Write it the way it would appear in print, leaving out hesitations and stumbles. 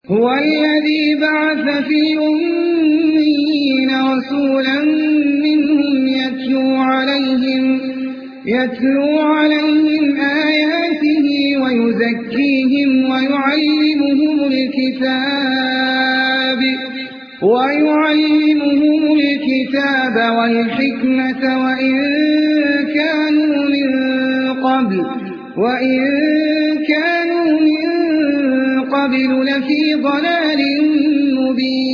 هو الذي بعث في الأميين رسولا منهم يتلو عليهم آياته ويزكيهم ويعلمهم الكتاب والحكمة وإن كانوا من قبل لفي ضلال مبين.